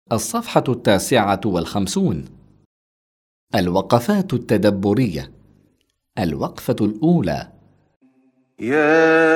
الصفحة 59. الوقفات التدبرية. الوقفة الأولى: يا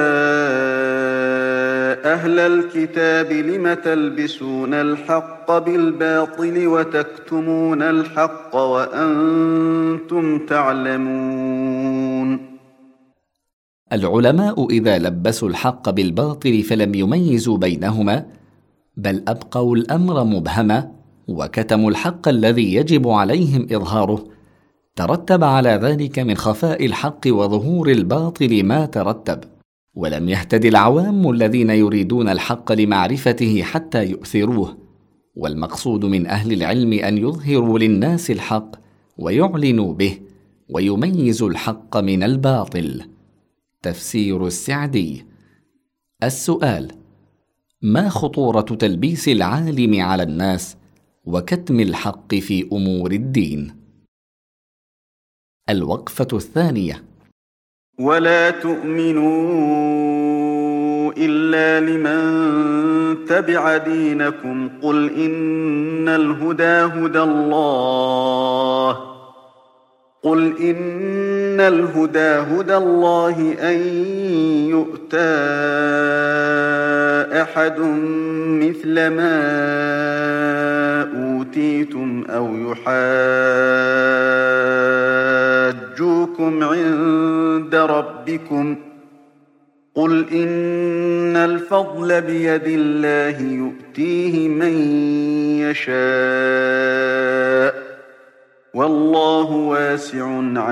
أهل الكتاب لم تلبسون الحق بالباطل وتكتمون الحق وأنتم تعلمون. العلماء إذا لبسوا الحق بالباطل فلم يميزوا بينهما، بل أبقوا الأمر مبهما وكتموا الحق الذي يجب عليهم إظهاره، ترتب على ذلك من خفاء الحق وظهور الباطل ما ترتب، ولم يهتد العوام الذين يريدون الحق لمعرفته حتى يؤثروه. والمقصود من أهل العلم أن يظهروا للناس الحق ويعلنوا به ويميزوا الحق من الباطل. تفسير السعدي. السؤال: ما خطورة تلبيس العالم على الناس وكتم الحق في أمور الدين؟ الوقفة الثانية: ولا تؤمنوا إلا لمن تبع دينكم قل إن الهدى هدى الله أن يؤتى أحد مثل ما أوتيتم أو يحاجوكم عند ربكم قل إن الفضل بيد الله يؤتيه من يشاء والله واسع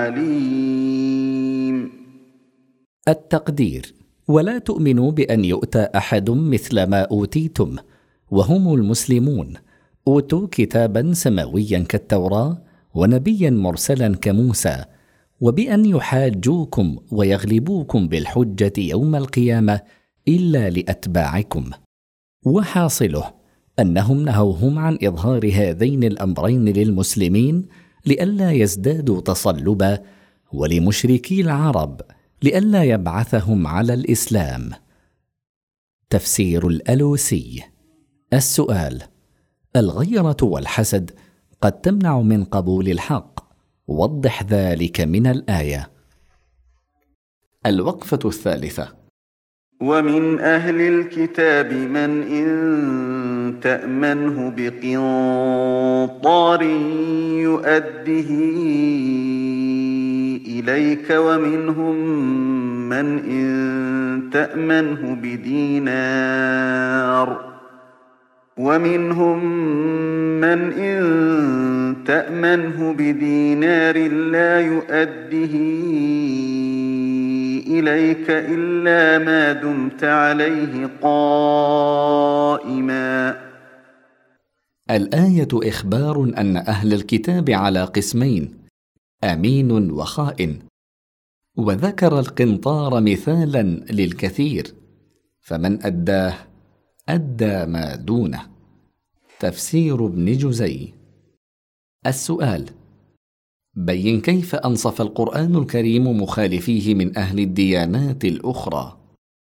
عليم. التقدير: ولا تؤمنوا بأن يؤتى أحد مثل ما أوتيتم، وهم المسلمون أوتوا كتابا سماويا كالتوراة ونبيا مرسلا كموسى، وبأن يحاجوكم ويغلبوكم بالحجة يوم القيامة إلا لأتباعكم. وحاصله أنهم نهوهم عن إظهار هذين الأمرين للمسلمين لئلا يزدادوا تصلبا، ولمشركي العرب لئلا يبعثهم على الإسلام. تفسير الألوسي. السؤال: الغيرة والحسد قد تمنع من قبول الحق، وضح ذلك من الآية. الوقفة الثالثة: ومن أهل الكتاب من إن تأمنه بقنطار يؤده إليك ومنهم من إن تأمنه بدينار لا يؤده إليك إلا ما دمت عليه قائما. الآية إخبار أن أهل الكتاب على قسمين: أمين وخائن، وذكر القنطار مثالا للكثير، فمن أداه أدى ما دونه. تفسير ابن جزي. السؤال: بين كيف أنصف القرآن الكريم مخالفيه من أهل الديانات الأخرى.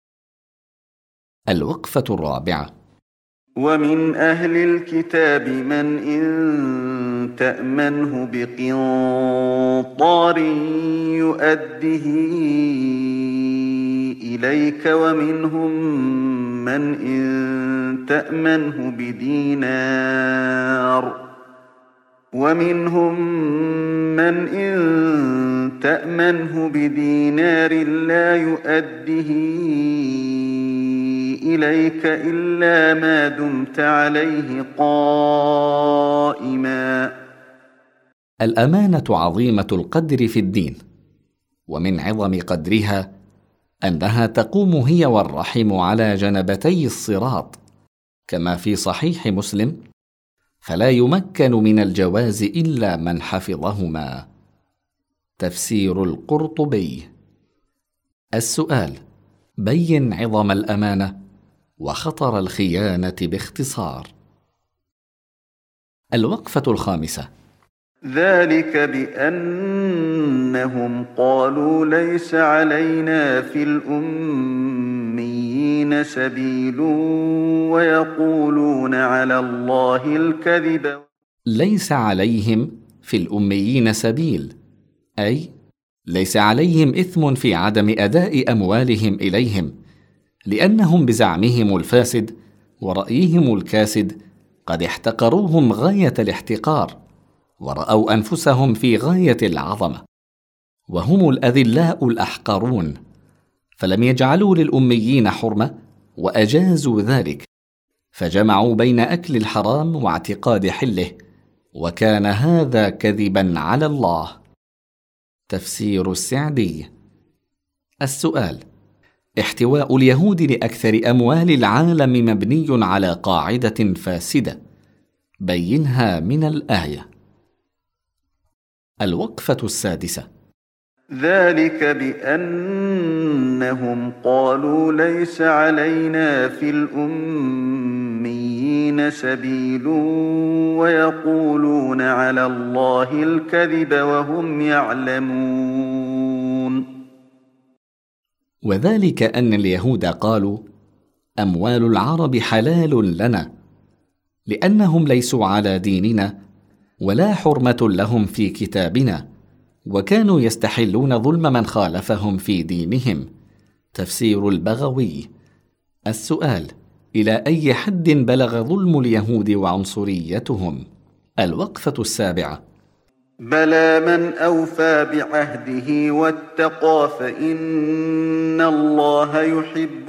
الوقفة الرابعة: ومن أهل الكتاب من إن تأمنه بقنطار يؤده إليك ومنهم من إن تأمنه بدينار لا يؤده إليك إلا ما دمت عليه قائما. الأمانة عظيمة القدر في الدين، ومن عظم قدرها أنها تقوم هي والرحم على جنبتي الصراط، كما في صحيح مسلم: فلا يمكن من الجواز إلا من حفظهما. تفسير القرطبي. السؤال: بين عظم الأمانة وخطر الخيانة باختصار. الوقفة الخامسة: ذلك بأنهم قالوا ليس علينا في الأميين الأميين سبيل ويقولون على الله الكذب. ليس عليهم في الأميين سبيل، أي ليس عليهم إثم في عدم أداء أموالهم إليهم، لأنهم بزعمهم الفاسد ورأيهم الكاسد قد احتقروهم غاية الاحتقار، ورأوا أنفسهم في غاية العظمة، وهم الأذلاء الأحقرون، فلم يجعلوا للأميين حرمة وأجازوا ذلك، فجمعوا بين أكل الحرام واعتقاد حله، وكان هذا كذبا على الله. تفسير السعدي. السؤال: احتواء اليهود لأكثر أموال العالم مبني على قاعدة فاسدة، بينها من الآية. الوقفة السادسة. ذلك بأنهم قالوا ليس علينا في الأميين سبيل ويقولون على الله الكذب وهم يعلمون. وذلك أن اليهود قالوا: أموال العرب حلال لنا، لأنهم ليسوا على ديننا ولا حرمة لهم في كتابنا، وكانوا يستحلون ظلم من خالفهم في دينهم. تفسير البغوي. السؤال: إلى أي حد بلغ ظلم اليهود وعنصريتهم؟ الوقفة السابعة. بلى من أوفى بعهده واتقى فإن الله يحب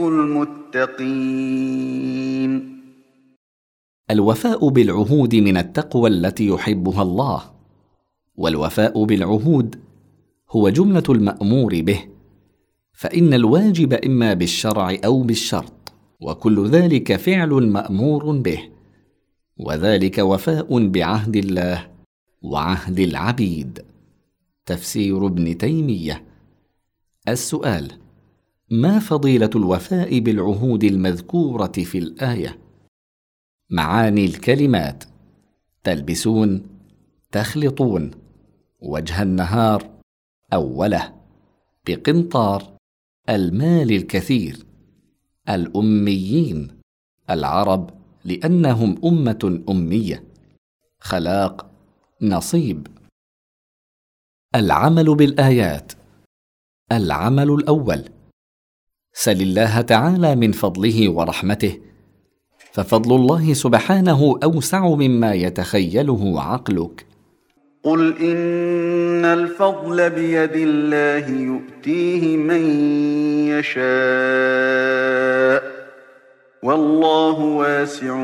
المتقين. الوفاء بالعهود من التقوى التي يحبها الله، والوفاء بالعهود هو جملة المأمور به، فإن الواجب إما بالشرع أو بالشرط، وكل ذلك فعل مأمور به، وذلك وفاء بعهد الله وعهد العبيد. تفسير ابن تيمية. السؤال: ما فضيلة الوفاء بالعهود المذكورة في الآية؟ معاني الكلمات: تلبسون، تخلطون، وجه النهار، أوله، بقنطار، المال الكثير، الأميين، العرب لأنهم أمة أمية، خلاق، نصيب. العمل بالآيات. العمل الأول: سل الله تعالى من فضله ورحمته، ففضل الله سبحانه أوسع مما يتخيله عقلك. قل إن الفضل بيد الله يؤتيه من يشاء والله واسع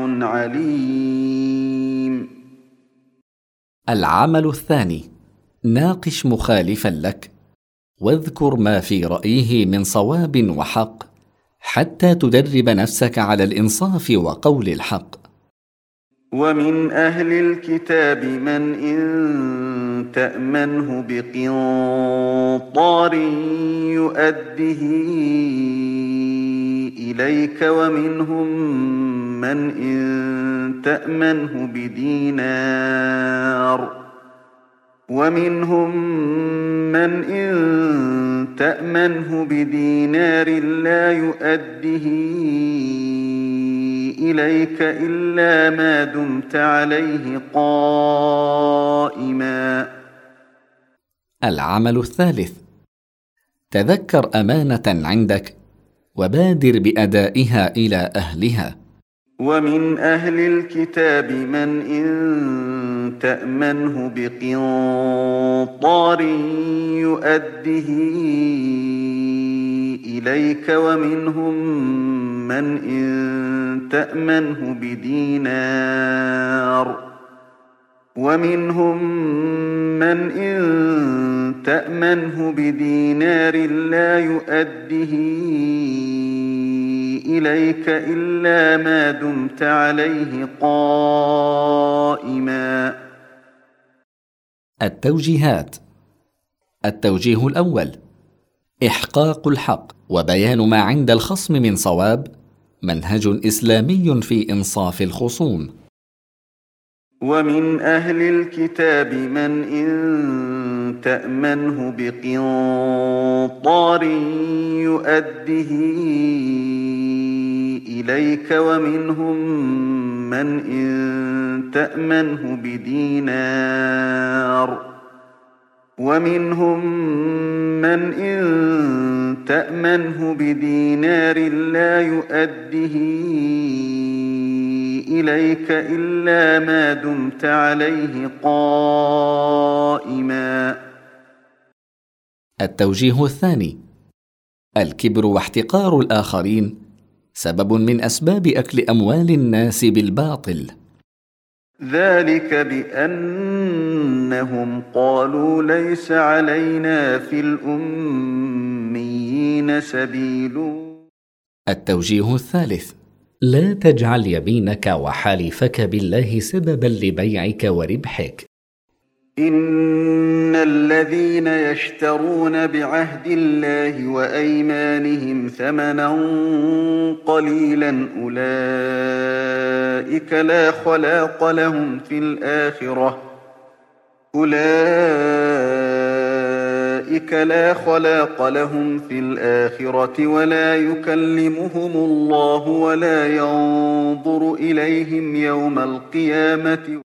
عليم. العمل الثاني: ناقش مخالفا لك، واذكر ما في رأيه من صواب وحق، حتى تدرب نفسك على الإنصاف وقول الحق. ومن أهل الكتاب من إن تأمنه بقنطار يؤده إليك، ومنهم من إن تأمنه بدينار لا يؤده إليك إلا ما دمت عليه قائما. العمل الثالث: تذكر أمانة عندك وبادر بأدائها إلى أهلها. ومن أهل الكتاب من إن تأمنه بقنطار يؤده إليك، ومنهم من إن تأمنه بدينار لا يؤده إليك إلا ما دمت عليه قائما. التوجيهات. التوجيه الأول: إحقاق الحق وبيان ما عند الخصم من صواب، منهج إسلامي في إنصاف الخصوم. ومن أهل الكتاب من إن تأمنه بقنطار يؤده إليك ومنهم من إن تأمنه بدينار لا يؤده إليك إلا ما دمت عليه قائما. التوجيه الثاني: الكبر واحتقار الآخرين سبب من أسباب أكل أموال الناس بالباطل. ذلك بأنهم قالوا ليس علينا في الأميين سبيل. التوجيه الثالث: لا تجعل يمينك وحلفك بالله سببا لبيعك وربحك. إن الذين يشترون بعهد الله وأيمانهم ثمنا قليلا أولئك لا خلاق لهم في الآخرة ولا يكلمهم الله ولا ينظر إليهم يوم القيامة